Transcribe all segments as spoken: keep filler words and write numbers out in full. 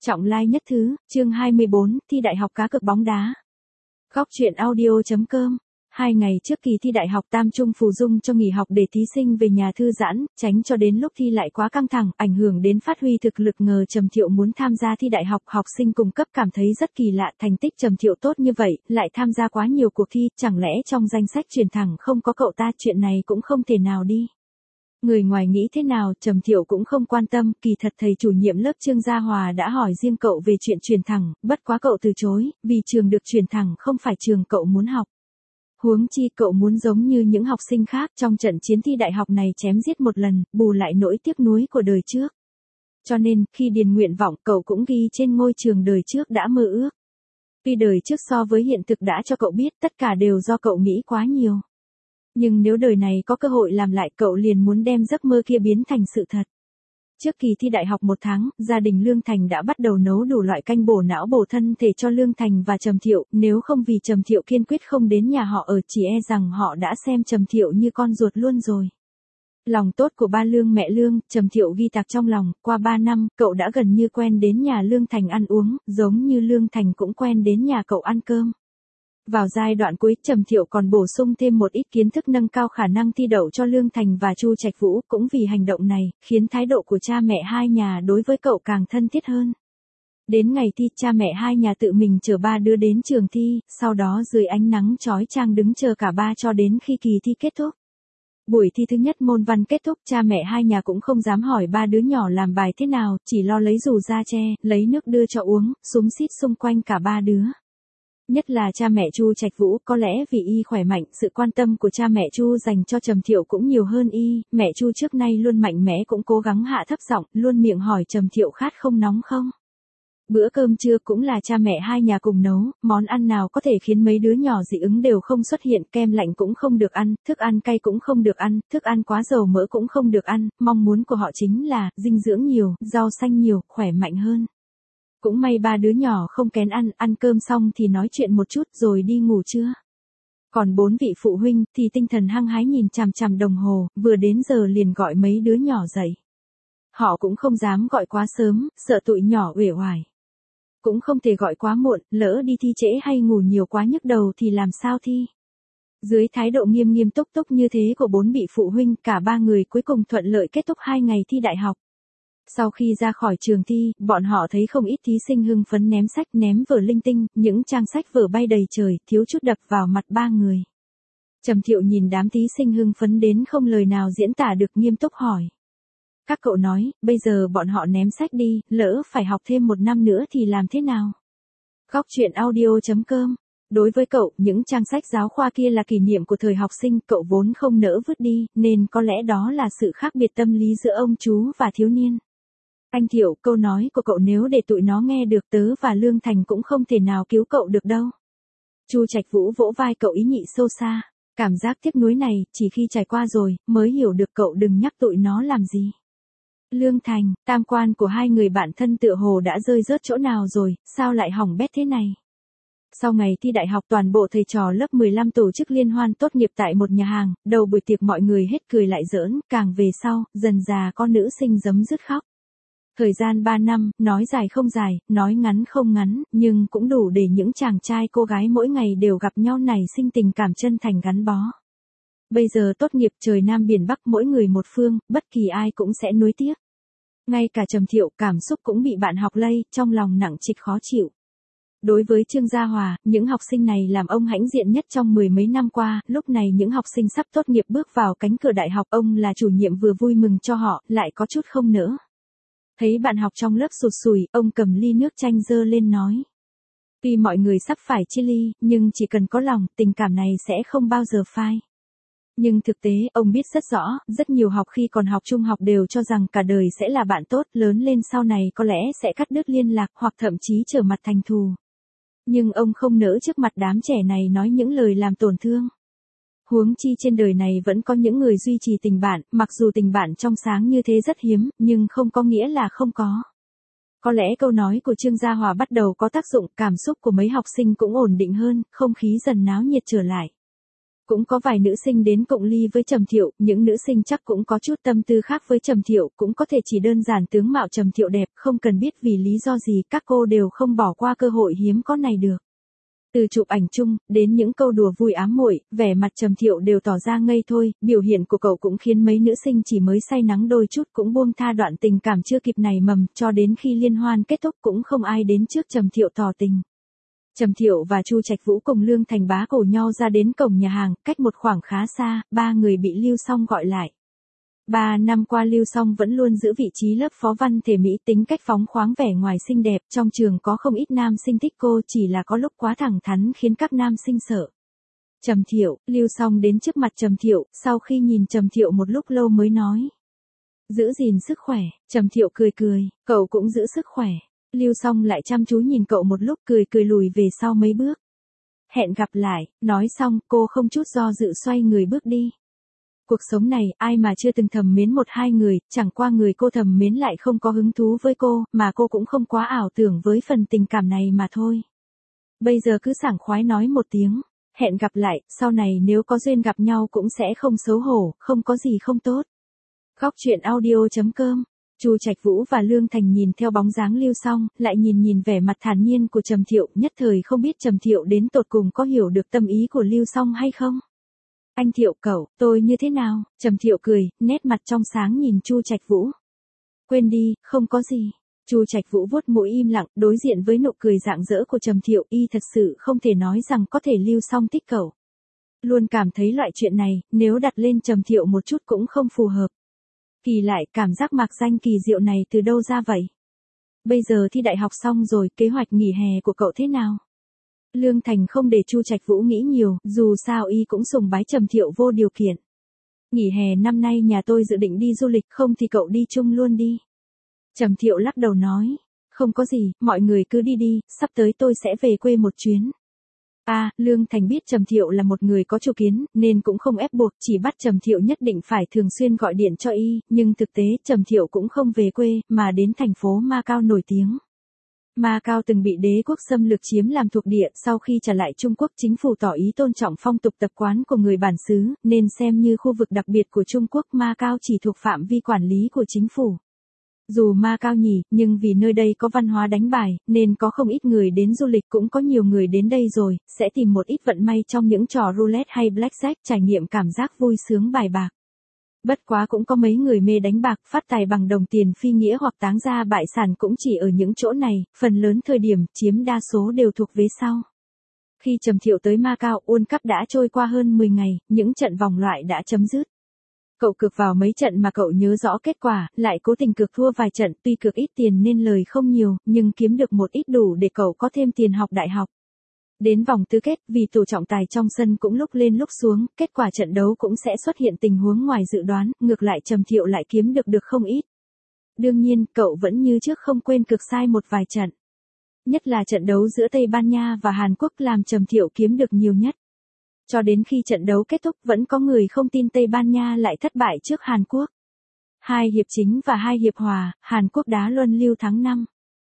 Trọng lai nhất thứ, chương hai mươi bốn, thi đại học cá cược bóng đá. Góc truyện audio.com. Hai ngày trước kỳ thi đại học Tam Trung Phù Dung cho nghỉ học để thí sinh về nhà thư giãn, tránh cho đến lúc thi lại quá căng thẳng, ảnh hưởng đến phát huy thực lực. Ngờ Trầm Thiệu muốn tham gia thi đại học, học sinh cùng cấp cảm thấy rất kỳ lạ, thành tích Trầm Thiệu tốt như vậy, lại tham gia quá nhiều cuộc thi, chẳng lẽ trong danh sách truyền thẳng không có cậu ta, chuyện này cũng không thể nào đi. Người ngoài nghĩ thế nào, Trầm Thiệu cũng không quan tâm, kỳ thật thầy chủ nhiệm lớp Trương Gia Hòa đã hỏi riêng cậu về chuyện truyền thẳng, bất quá cậu từ chối, vì trường được truyền thẳng không phải trường cậu muốn học. Huống chi cậu muốn giống như những học sinh khác trong trận chiến thi đại học này chém giết một lần, bù lại nỗi tiếc nuối của đời trước. Cho nên, khi điền nguyện vọng cậu cũng ghi trên ngôi trường đời trước đã mơ ước. Tuy đời trước so với hiện thực đã cho cậu biết tất cả đều do cậu nghĩ quá nhiều. Nhưng nếu đời này có cơ hội làm lại, cậu liền muốn đem giấc mơ kia biến thành sự thật. Trước kỳ thi đại học một tháng, gia đình Lương Thành đã bắt đầu nấu đủ loại canh bổ não bổ thân thể cho Lương Thành và Trầm Thiệu, nếu không vì Trầm Thiệu kiên quyết không đến nhà họ ở, chỉ e rằng họ đã xem Trầm Thiệu như con ruột luôn rồi. Lòng tốt của ba Lương mẹ Lương, Trầm Thiệu ghi tạc trong lòng, qua ba năm, cậu đã gần như quen đến nhà Lương Thành ăn uống, giống như Lương Thành cũng quen đến nhà cậu ăn cơm. Vào giai đoạn cuối, Trầm Thiệu còn bổ sung thêm một ít kiến thức nâng cao khả năng thi đậu cho Lương Thành và Chu Trạch Vũ, cũng vì hành động này, khiến thái độ của cha mẹ hai nhà đối với cậu càng thân thiết hơn. Đến ngày thi, cha mẹ hai nhà tự mình chở ba đứa đến trường thi, sau đó dưới ánh nắng chói chang đứng chờ cả ba cho đến khi kỳ thi kết thúc. Buổi thi thứ nhất môn văn kết thúc, cha mẹ hai nhà cũng không dám hỏi ba đứa nhỏ làm bài thế nào, chỉ lo lấy dù ra che, lấy nước đưa cho uống, xúm xít xung quanh cả ba đứa. Nhất là cha mẹ Chu Trạch Vũ, có lẽ vì y khỏe mạnh, sự quan tâm của cha mẹ Chu dành cho Trầm Thiệu cũng nhiều hơn y, mẹ Chu trước nay luôn mạnh mẽ cũng cố gắng hạ thấp giọng, luôn miệng hỏi Trầm Thiệu khát không nóng không. Bữa cơm trưa cũng là cha mẹ hai nhà cùng nấu, món ăn nào có thể khiến mấy đứa nhỏ dị ứng đều không xuất hiện, kem lạnh cũng không được ăn, thức ăn cay cũng không được ăn, thức ăn quá dầu mỡ cũng không được ăn, mong muốn của họ chính là dinh dưỡng nhiều, rau xanh nhiều, khỏe mạnh hơn. Cũng may ba đứa nhỏ không kén ăn, ăn cơm xong thì nói chuyện một chút rồi đi ngủ trưa. Còn bốn vị phụ huynh thì tinh thần hăng hái nhìn chằm chằm đồng hồ, vừa đến giờ liền gọi mấy đứa nhỏ dậy. Họ cũng không dám gọi quá sớm, sợ tụi nhỏ uể oải. Cũng không thể gọi quá muộn, lỡ đi thi trễ hay ngủ nhiều quá nhức đầu thì làm sao thi. Dưới thái độ nghiêm nghiêm túc túc như thế của bốn vị phụ huynh, cả ba người cuối cùng thuận lợi kết thúc hai ngày thi đại học. Sau khi ra khỏi trường thi, bọn họ thấy không ít thí sinh hưng phấn ném sách ném vở linh tinh, những trang sách vở bay đầy trời, thiếu chút đập vào mặt ba người. Trầm Thiệu nhìn đám thí sinh hưng phấn đến không lời nào diễn tả được, nghiêm túc hỏi. Các cậu nói, bây giờ bọn họ ném sách đi, lỡ phải học thêm một năm nữa thì làm thế nào? Góc truyện audio.com. Đối với cậu, những trang sách giáo khoa kia là kỷ niệm của thời học sinh, cậu vốn không nỡ vứt đi, nên có lẽ đó là sự khác biệt tâm lý giữa ông chú và thiếu niên. Anh Thiệu, câu nói của cậu nếu để tụi nó nghe được, tớ và Lương Thành cũng không thể nào cứu cậu được đâu. Chu Trạch Vũ vỗ vai cậu ý nhị sâu xa. Cảm giác tiếc nuối này, chỉ khi trải qua rồi, mới hiểu được, cậu đừng nhắc tụi nó làm gì. Lương Thành, tam quan của hai người bạn thân tựa hồ đã rơi rớt chỗ nào rồi, sao lại hỏng bét thế này? Sau ngày thi đại học, toàn bộ thầy trò lớp mười lăm tổ chức liên hoan tốt nghiệp tại một nhà hàng, đầu buổi tiệc mọi người hết cười lại giỡn, càng về sau, dần già có nữ sinh giấm dứt khóc. Thời gian ba năm, nói dài không dài, nói ngắn không ngắn, nhưng cũng đủ để những chàng trai cô gái mỗi ngày đều gặp nhau nảy sinh tình cảm chân thành gắn bó. Bây giờ tốt nghiệp, trời Nam biển Bắc, mỗi người một phương, bất kỳ ai cũng sẽ nuối tiếc. Ngay cả Trầm Thiệu, cảm xúc cũng bị bạn học lây, trong lòng nặng trịch khó chịu. Đối với Trương Gia Hòa, những học sinh này làm ông hãnh diện nhất trong mười mấy năm qua, lúc này những học sinh sắp tốt nghiệp bước vào cánh cửa đại học, ông là chủ nhiệm vừa vui mừng cho họ, lại có chút không nỡ. Thấy bạn học trong lớp sụt sùi, ông cầm ly nước chanh dơ lên nói. Tuy mọi người sắp phải chia ly, nhưng chỉ cần có lòng, tình cảm này sẽ không bao giờ phai. Nhưng thực tế, ông biết rất rõ, rất nhiều học khi còn học trung học đều cho rằng cả đời sẽ là bạn tốt, lớn lên sau này có lẽ sẽ cắt đứt liên lạc hoặc thậm chí trở mặt thành thù. Nhưng ông không nỡ trước mặt đám trẻ này nói những lời làm tổn thương. Huống chi trên đời này vẫn có những người duy trì tình bạn, mặc dù tình bạn trong sáng như thế rất hiếm, nhưng không có nghĩa là không có. Có lẽ câu nói của Trương Gia Hòa bắt đầu có tác dụng, cảm xúc của mấy học sinh cũng ổn định hơn, không khí dần náo nhiệt trở lại. Cũng có vài nữ sinh đến cộng ly với Trầm Thiệu, những nữ sinh chắc cũng có chút tâm tư khác với Trầm Thiệu, cũng có thể chỉ đơn giản tướng mạo Trầm Thiệu đẹp, không cần biết vì lý do gì, các cô đều không bỏ qua cơ hội hiếm có này được. Từ chụp ảnh chung, đến những câu đùa vui ám muội, vẻ mặt Trầm Thiệu đều tỏ ra ngây thôi, biểu hiện của cậu cũng khiến mấy nữ sinh chỉ mới say nắng đôi chút cũng buông tha đoạn tình cảm chưa kịp nảy mầm, cho đến khi liên hoan kết thúc cũng không ai đến trước Trầm Thiệu tỏ tình. Trầm Thiệu và Chu Trạch Vũ cùng Lương Thành bá cổ nhau ra đến cổng nhà hàng, cách một khoảng khá xa, ba người bị Lưu Song gọi lại. Ba năm qua Lưu Song vẫn luôn giữ vị trí lớp phó văn thể Mỹ, tính cách phóng khoáng vẻ ngoài xinh đẹp, trong trường có không ít nam sinh thích cô, chỉ là có lúc quá thẳng thắn khiến các nam sinh sợ. Trầm Thiệu, Lưu Song đến trước mặt Trầm Thiệu, sau khi nhìn Trầm Thiệu một lúc lâu mới nói. Giữ gìn sức khỏe, Trầm Thiệu cười cười, cậu cũng giữ sức khỏe. Lưu Song lại chăm chú nhìn cậu một lúc cười cười lùi về sau mấy bước. Hẹn gặp lại, nói xong cô không chút do dự xoay người bước đi. Cuộc sống này, ai mà chưa từng thầm mến một hai người, chẳng qua người cô thầm mến lại không có hứng thú với cô, mà cô cũng không quá ảo tưởng với phần tình cảm này mà thôi. Bây giờ cứ sảng khoái nói một tiếng, hẹn gặp lại, sau này nếu có duyên gặp nhau cũng sẽ không xấu hổ, không có gì không tốt. Góc truyện audio chấm com. Chu Trạch Vũ và Lương Thành nhìn theo bóng dáng Lưu Song, lại nhìn nhìn vẻ mặt thản nhiên của Trầm Thiệu, nhất thời không biết Trầm Thiệu đến tột cùng có hiểu được tâm ý của Lưu Song hay không. Anh Thiệu cậu, tôi như thế nào? Trầm Thiệu cười, nét mặt trong sáng nhìn Chu Trạch Vũ. Quên đi, không có gì. Chu Trạch Vũ vuốt mũi im lặng, đối diện với nụ cười rạng rỡ của Trầm Thiệu, y thật sự không thể nói rằng có thể Lưu Song thích cậu. Luôn cảm thấy loại chuyện này, nếu đặt lên Trầm Thiệu một chút cũng không phù hợp. Kỳ lại, cảm giác mạc danh kỳ diệu này từ đâu ra vậy? Bây giờ thi đại học xong rồi, kế hoạch nghỉ hè của cậu thế nào? Lương Thành không để Chu Trạch Vũ nghĩ nhiều, dù sao y cũng sùng bái Trầm Thiệu vô điều kiện. Nghỉ hè năm nay nhà tôi dự định đi du lịch, không thì cậu đi chung luôn đi. Trầm Thiệu lắc đầu nói, không có gì, mọi người cứ đi đi, sắp tới tôi sẽ về quê một chuyến. À, Lương Thành biết Trầm Thiệu là một người có chủ kiến, nên cũng không ép buộc, chỉ bắt Trầm Thiệu nhất định phải thường xuyên gọi điện cho y, nhưng thực tế Trầm Thiệu cũng không về quê, mà đến thành phố Macau nổi tiếng. Macau từng bị đế quốc xâm lược chiếm làm thuộc địa, sau khi trả lại Trung Quốc chính phủ tỏ ý tôn trọng phong tục tập quán của người bản xứ, nên xem như khu vực đặc biệt của Trung Quốc. Macau chỉ thuộc phạm vi quản lý của chính phủ. Dù Macau nhỉ, nhưng vì nơi đây có văn hóa đánh bài, nên có không ít người đến du lịch, cũng có nhiều người đến đây rồi, sẽ tìm một ít vận may trong những trò roulette hay blackjack, trải nghiệm cảm giác vui sướng bài bạc. Bất quá cũng có mấy người mê đánh bạc, phát tài bằng đồng tiền phi nghĩa hoặc táng ra bại sản cũng chỉ ở những chỗ này, phần lớn thời điểm, chiếm đa số đều thuộc vế sau. Khi Trầm Thiệu tới Macau, World Cup đã trôi qua hơn mười ngày, những trận vòng loại đã chấm dứt. Cậu cược vào mấy trận mà cậu nhớ rõ kết quả, lại cố tình cược thua vài trận, tuy cược ít tiền nên lời không nhiều, nhưng kiếm được một ít đủ để cậu có thêm tiền học đại học. Đến vòng tứ kết, vì tổ trọng tài trong sân cũng lúc lên lúc xuống, kết quả trận đấu cũng sẽ xuất hiện tình huống ngoài dự đoán, ngược lại Trầm Thiệu lại kiếm được được không ít. Đương nhiên, cậu vẫn như trước không quên cược sai một vài trận. Nhất là trận đấu giữa Tây Ban Nha và Hàn Quốc làm Trầm Thiệu kiếm được nhiều nhất. Cho đến khi trận đấu kết thúc vẫn có người không tin Tây Ban Nha lại thất bại trước Hàn Quốc. Hai hiệp chính và hai hiệp hòa, Hàn Quốc đá luân lưu thắng năm.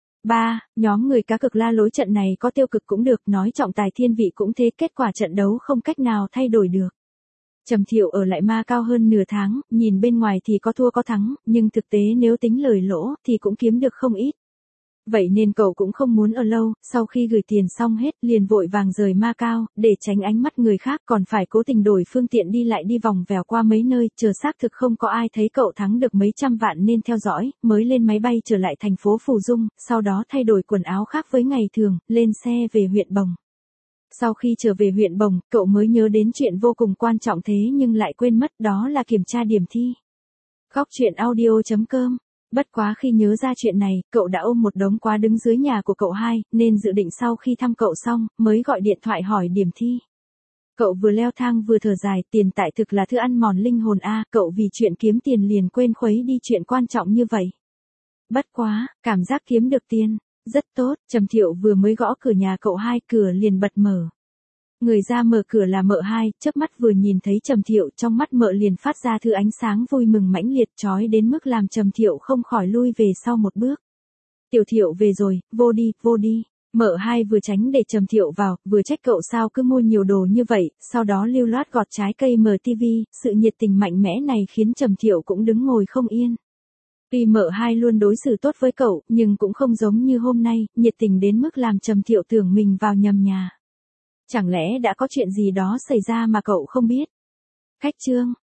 ba. Nhóm người cá cược la lối trận này có tiêu cực cũng được, nói trọng tài thiên vị cũng thế, kết quả trận đấu không cách nào thay đổi được. Trầm Thiệu ở lại Macau hơn nửa tháng, nhìn bên ngoài thì có thua có thắng, nhưng thực tế nếu tính lời lỗ thì cũng kiếm được không ít. Vậy nên cậu cũng không muốn ở lâu, sau khi gửi tiền xong hết, liền vội vàng rời Macau, để tránh ánh mắt người khác, còn phải cố tình đổi phương tiện đi lại đi vòng vèo qua mấy nơi, chờ xác thực không có ai thấy cậu thắng được mấy trăm vạn nên theo dõi, mới lên máy bay trở lại thành phố Phù Dung, sau đó thay đổi quần áo khác với ngày thường, lên xe về huyện Bồng. Sau khi trở về huyện Bồng, cậu mới nhớ đến chuyện vô cùng quan trọng thế nhưng lại quên mất, đó là kiểm tra điểm thi. Góc truyện audio chấm com. Bất quá khi nhớ ra chuyện này, cậu đã ôm một đống quá đứng dưới nhà của cậu hai, nên dự định sau khi thăm cậu xong, mới gọi điện thoại hỏi điểm thi. Cậu vừa leo thang vừa thở dài, tiền tại thực là thứ ăn mòn linh hồn a, cậu vì chuyện kiếm tiền liền quên khuấy đi chuyện quan trọng như vậy. Bất quá, cảm giác kiếm được tiền, rất tốt. Trầm Thiệu vừa mới gõ cửa nhà cậu hai, cửa liền bật mở. Người ra mở cửa là mợ hai, chớp mắt vừa nhìn thấy Trầm Thiệu, trong mắt mợ liền phát ra thứ ánh sáng vui mừng mãnh liệt, chói đến mức làm Trầm Thiệu không khỏi lui về sau một bước. Tiểu Thiệu về rồi, vô đi, vô đi. Mợ hai vừa tránh để Trầm Thiệu vào, vừa trách cậu sao cứ mua nhiều đồ như vậy, sau đó lưu loát gọt trái cây mở tivi, sự nhiệt tình mạnh mẽ này khiến Trầm Thiệu cũng đứng ngồi không yên. Tuy mợ hai luôn đối xử tốt với cậu, nhưng cũng không giống như hôm nay, nhiệt tình đến mức làm Trầm Thiệu tưởng mình vào nhầm nhà. Chẳng lẽ đã có chuyện gì đó xảy ra mà cậu không biết? Khách trương